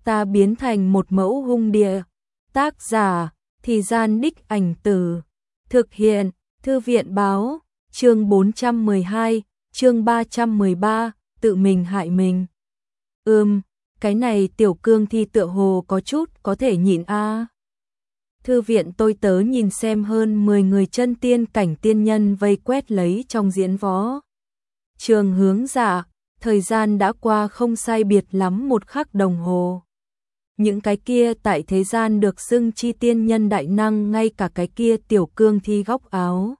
ta biến thành một mẫu hung địa. Tác giả, Thì Gian Đích Ảnh Tử. Thực hiện, Thư viện báo, chương 412, chương 313, tự mình hại mình. Cái này tiểu cương thi tựa hồ có chút có thể nhịn a. Thư viện tôi tớ nhìn xem hơn 10 người chân tiên cảnh tiên nhân vây quét lấy trong diễn võ trường hướng dạ, thời gian đã qua không sai biệt lắm 1 khắc đồng hồ. Những cái kia tại thế gian được xưng chi tiên nhân đại năng, ngay cả cái kia tiểu cương thi góc áo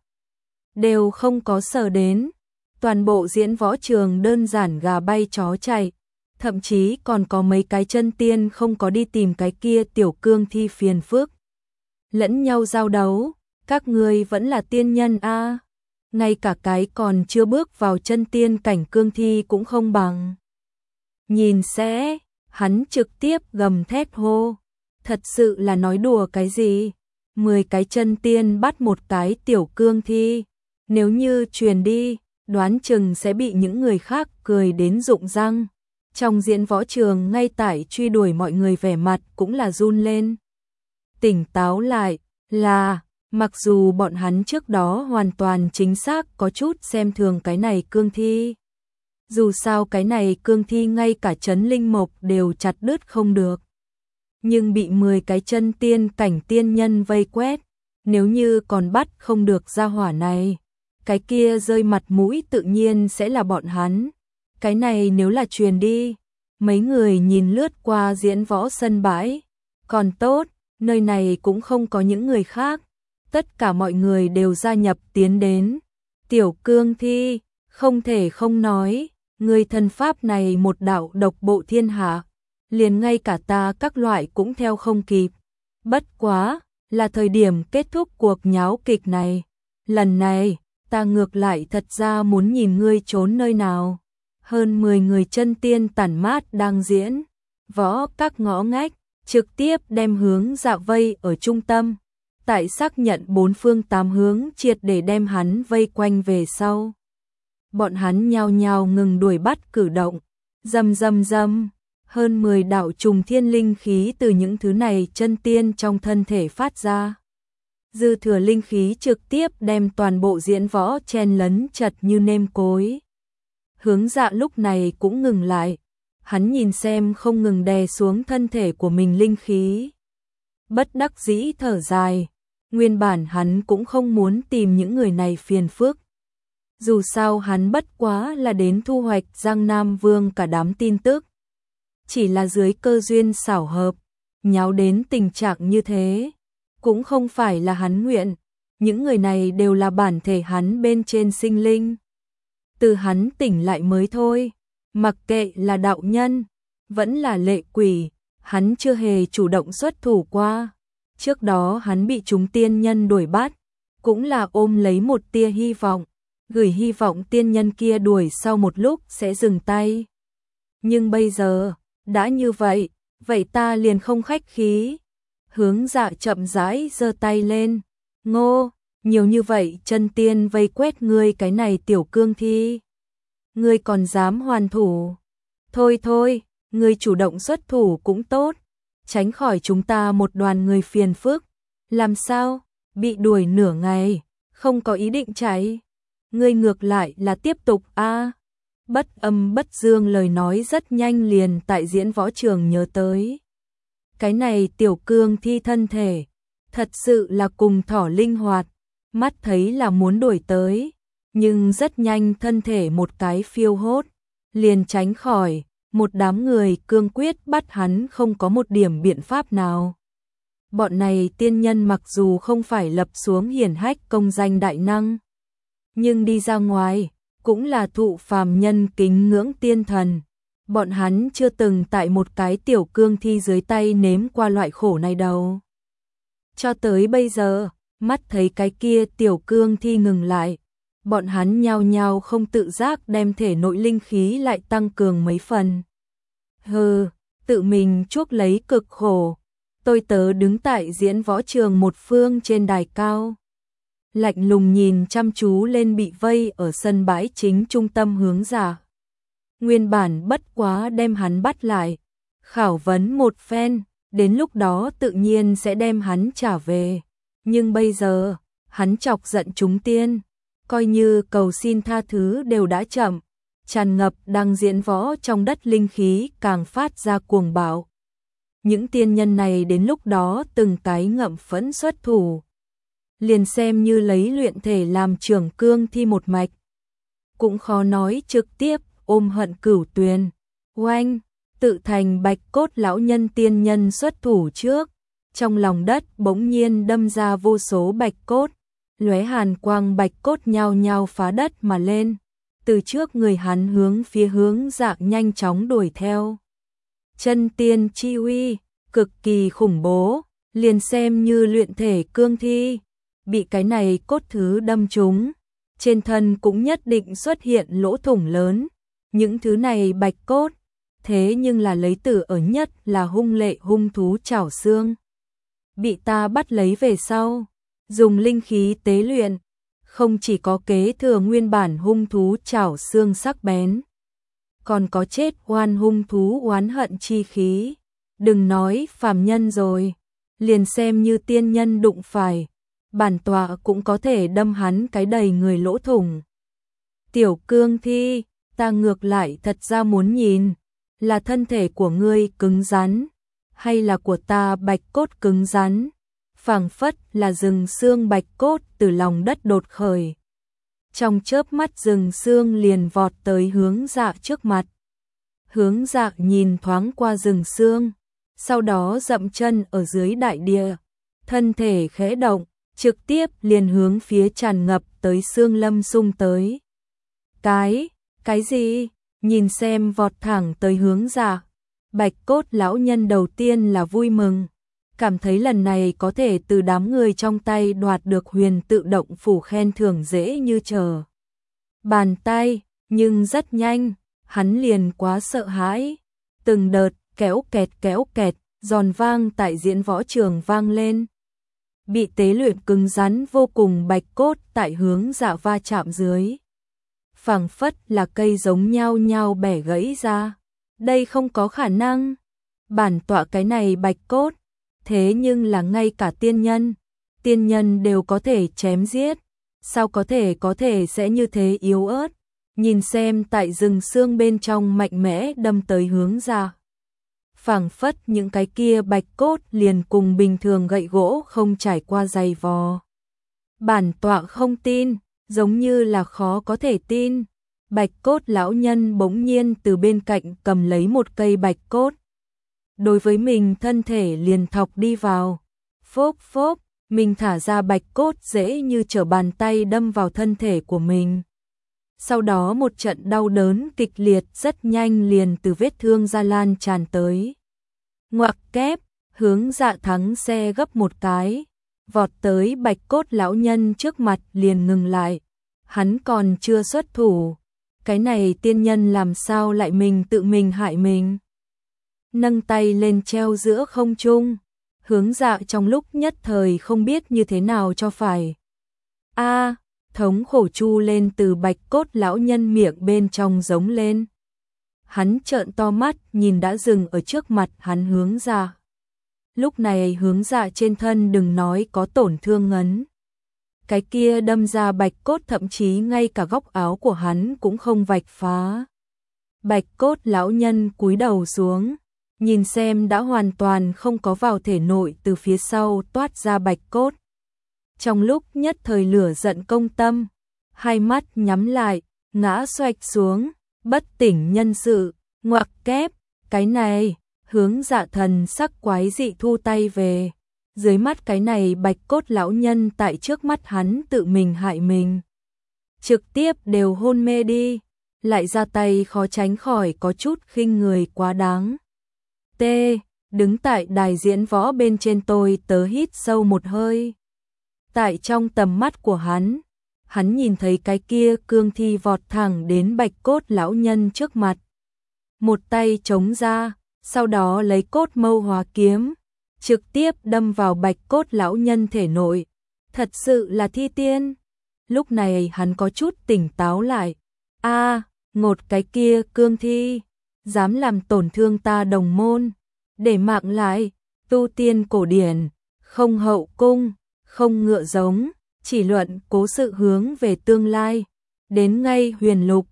đều không có sờ đến. Toàn bộ diễn võ trường đơn giản gà bay chó chạy, thậm chí còn có mấy cái chân tiên không có đi tìm cái kia tiểu cương thi phiền phức. Lẫn nhau giao đấu, các ngươi vẫn là tiên nhân a, ngay cả cái còn chưa bước vào chân tiên cảnh cương thi cũng không bằng. Nhìn sẽ, hắn trực tiếp gầm thét hô, thật sự là nói đùa cái gì? 10 cái chân tiên bắt một cái tiểu cương thi, nếu như truyền đi, đoán chừng sẽ bị những người khác cười đến rụng răng. Trong diễn võ trường ngay tại truy đuổi mọi người vẻ mặt cũng là run lên. Tỉnh táo lại, là, mặc dù bọn hắn trước đó hoàn toàn chính xác có chút xem thường cái này cương thi. Dù sao cái này cương thi ngay cả trấn linh mộc đều chặt đứt không được. Nhưng bị 10 cái chân tiên cảnh tiên nhân vây quét, nếu như còn bắt không được gia hỏa này, cái kia rơi mặt mũi tự nhiên sẽ là bọn hắn. Cái này nếu là truyền đi, mấy người nhìn lướt qua diễn võ sân bãi, còn tốt, nơi này cũng không có những người khác, tất cả mọi người đều gia nhập tiến đến. Tiểu cương thi, không thể không nói, người thần pháp này một đạo độc bộ thiên hạ, liền ngay cả ta các loại cũng theo không kịp. Bất quá, là thời điểm kết thúc cuộc nháo kịch này. Lần này, ta ngược lại thật ra muốn nhìn ngươi trốn nơi nào. Hơn 10 người chân tiên tản mát đang diễn võ các ngõ ngách, trực tiếp đem hướng dạ vây ở trung tâm. Tại xác nhận 4 phương 8 hướng triệt để đem hắn vây quanh về sau. Bọn hắn nhao nhao ngừng đuổi bắt cử động, rầm rầm rầm, hơn 10 đạo trùng thiên linh khí từ những thứ này chân tiên trong thân thể phát ra. Dư thừa linh khí trực tiếp đem toàn bộ diễn võ chen lấn chật như nêm cối. Hướng dạ lúc này cũng ngừng lại, hắn nhìn xem không ngừng đè xuống thân thể của mình linh khí. Bất đắc dĩ thở dài, nguyên bản hắn cũng không muốn tìm những người này phiền phức. Dù sao hắn bất quá là đến thu hoạch Giang Nam Vương cả đám tin tức. Chỉ là dưới cơ duyên xảo hợp, nháo đến tình trạng như thế, cũng không phải là hắn nguyện, những người này đều là bản thể hắn bên trên sinh linh. Từ hắn tỉnh lại mới thôi, mặc kệ là đạo nhân, vẫn là lệ quỷ, hắn chưa hề chủ động xuất thủ qua. Trước đó hắn bị chúng tiên nhân đuổi bắt, cũng là ôm lấy một tia hy vọng, gửi hy vọng tiên nhân kia đuổi sau một lúc sẽ dừng tay. Nhưng bây giờ, đã như vậy, vậy ta liền không khách khí. Hướng dạ chậm rãi giơ tay lên, ngô, nhiều như vậy chân tiên vây quét ngươi cái này tiểu cương thi. Ngươi còn dám hoàn thủ? Thôi thôi, ngươi chủ động xuất thủ cũng tốt, tránh khỏi chúng ta một đoàn người phiền phức. Làm sao? Bị đuổi nửa ngày, không có ý định chạy. Ngươi ngược lại là tiếp tục a. Bất âm bất dương lời nói rất nhanh liền tại diễn võ trường nhớ tới. Cái này tiểu cương thi thân thể, thật sự là cùng thỏ linh hoạt, mắt thấy là muốn đuổi tới, nhưng rất nhanh thân thể một cái phiêu hốt, liền tránh khỏi, một đám người cương quyết bắt hắn không có một điểm biện pháp nào. Bọn này tiên nhân mặc dù không phải lập xuống hiển hách công danh đại năng, nhưng đi ra ngoài, cũng là thụ phàm nhân kính ngưỡng tiên thần. Bọn hắn chưa từng tại một cái tiểu cương thi dưới tay nếm qua loại khổ này đâu. Cho tới bây giờ, mắt thấy cái kia tiểu cương thi ngừng lại, bọn hắn nhao nhao không tự giác đem thể nội linh khí lại tăng cường mấy phần. Hừ, tự mình chuốc lấy cực khổ. Tôi tớ đứng tại diễn võ trường một phương trên đài cao, lạnh lùng nhìn chăm chú lên bị vây ở sân bãi chính trung tâm hướng dạ. Nguyên bản bất quá đem hắn bắt lại, khảo vấn một phen, đến lúc đó tự nhiên sẽ đem hắn trả về. Nhưng bây giờ, hắn chọc giận chúng tiên, coi như cầu xin tha thứ đều đã chậm, tràn ngập đang diễn võ trong đất linh khí càng phát ra cuồng bạo. Những tiên nhân này đến lúc đó từng cái ngậm phẫn xuất thủ, liền xem như lấy luyện thể làm trưởng cương thi một mạch, cũng khó nói trực tiếp ôm hận cửu tuyền. Oanh, tự thành Bạch Cốt lão nhân tiên nhân xuất thủ trước, trong lòng đất bỗng nhiên đâm ra vô số bạch cốt, lóe hàn quang bạch cốt nhao nhao phá đất mà lên, từ trước người hắn hướng phía Hướng Dạ nhanh chóng đuổi theo. Chân tiên chi uy, cực kỳ khủng bố, liền xem như luyện thể cương thi, bị cái này cốt thứ đâm trúng, trên thân cũng nhất định xuất hiện lỗ thủng lớn. Những thứ này bạch cốt, thế nhưng là lấy từ ở nhất là hung lệ hung thú chảo xương. Bị ta bắt lấy về sau, dùng linh khí tế luyện, không chỉ có kế thừa nguyên bản hung thú chảo xương sắc bén, còn có chết oan hung thú oán hận chi khí. Đừng nói phàm nhân rồi, liền xem như tiên nhân đụng phải, bản tọa cũng có thể đâm hắn cái đầy người lỗ thủng. Tiểu cương thi, ta ngược lại thật ra muốn nhìn, là thân thể của ngươi cứng rắn, hay là của ta bạch cốt cứng rắn, phảng phất là rừng xương bạch cốt từ lòng đất đột khởi. Trong chớp mắt rừng xương liền vọt tới Hướng Dạ trước mặt. Hướng Dạ nhìn thoáng qua rừng xương, sau đó dậm chân ở dưới đại địa, thân thể khẽ động, trực tiếp liền hướng phía tràn ngập tới xương lâm xung tới. Cái gì? Nhìn xem vọt thẳng tới Hướng Dạ, Bạch Cốt lão nhân đầu tiên là vui mừng, cảm thấy lần này có thể từ đám người trong tay đoạt được Huyền Tự Động phủ khen thưởng dễ như trở bàn tay, nhưng rất nhanh, hắn liền quá sợ hãi, từng đợt kéo kẹt, giòn vang tại diễn võ trường vang lên. Bị tế luyện cứng rắn vô cùng bạch cốt tại Hướng Dạ va chạm dưới, phảng phất là cây giống nhau nhau bẻ gãy ra. Đây không có khả năng. Bản tọa cái này bạch cốt, thế nhưng là ngay cả tiên nhân đều có thể chém giết, sao có thể sẽ như thế yếu ớt. Nhìn xem tại rừng xương bên trong mạnh mẽ đâm tới Hướng Dạ, phảng phất những cái kia bạch cốt liền cùng bình thường gậy gỗ không trải qua dày vò. Bản tọa không tin, giống như là khó có thể tin. Bạch cốt lão nhân bỗng nhiên từ bên cạnh cầm lấy một cây bạch cốt, đối với mình thân thể liền thọc đi vào. Phốp phốp, mình thả ra bạch cốt dễ như trở bàn tay đâm vào thân thể của mình. Sau đó một trận đau đớn kịch liệt rất nhanh liền từ vết thương ra lan tràn tới. Ngoặc kép, Hướng Dạ thắng xe gấp một cái, vọt tới bạch cốt lão nhân trước mặt liền ngừng lại. Hắn còn chưa xuất thủ, cái này tiên nhân làm sao lại tự mình hại mình. Nâng tay lên treo giữa không trung, Hướng Dạ trong lúc nhất thời không biết như thế nào cho phải. Thống khổ chu lên từ bạch cốt lão nhân miệng bên trong giống lên. Hắn trợn to mắt nhìn đã dừng ở trước mặt hắn Hướng Dạ. Lúc này Hướng Dạ trên thân đừng nói có tổn thương ngấn, cái kia đâm ra bạch cốt thậm chí ngay cả góc áo của hắn cũng không vạch phá. Bạch cốt lão nhân cúi đầu xuống, nhìn xem đã hoàn toàn không có vào thể nội từ phía sau toát ra bạch cốt. Trong lúc nhất thời lửa giận công tâm, hai mắt nhắm lại, ngã xoạch xuống, bất tỉnh nhân sự. Ngoặc kép, cái này, Hướng Dạ thần sắc quái dị thu tay về. Dưới mắt cái này bạch cốt lão nhân tại trước mắt hắn tự mình hại mình, trực tiếp đều hôn mê đi, lại ra tay khó tránh khỏi có chút khinh người quá đáng. Đứng tại đài diễn võ bên trên tôi tớ hít sâu một hơi. Tại trong tầm mắt của hắn nhìn thấy cái kia cương thi vọt thẳng đến bạch cốt lão nhân trước mặt. Một tay chống ra, sau đó lấy cốt mâu hóa kiếm, trực tiếp đâm vào bạch cốt lão nhân thể nội. Thật sự là thi tiên. Lúc này hắn có chút tỉnh táo lại. Ngột cái kia cương thi, dám làm tổn thương ta đồng môn, để mạng lại, tu tiên cổ điển, không hậu cung, không ngựa giống, chỉ luận cố sự hướng về tương lai, đến ngay huyền lục,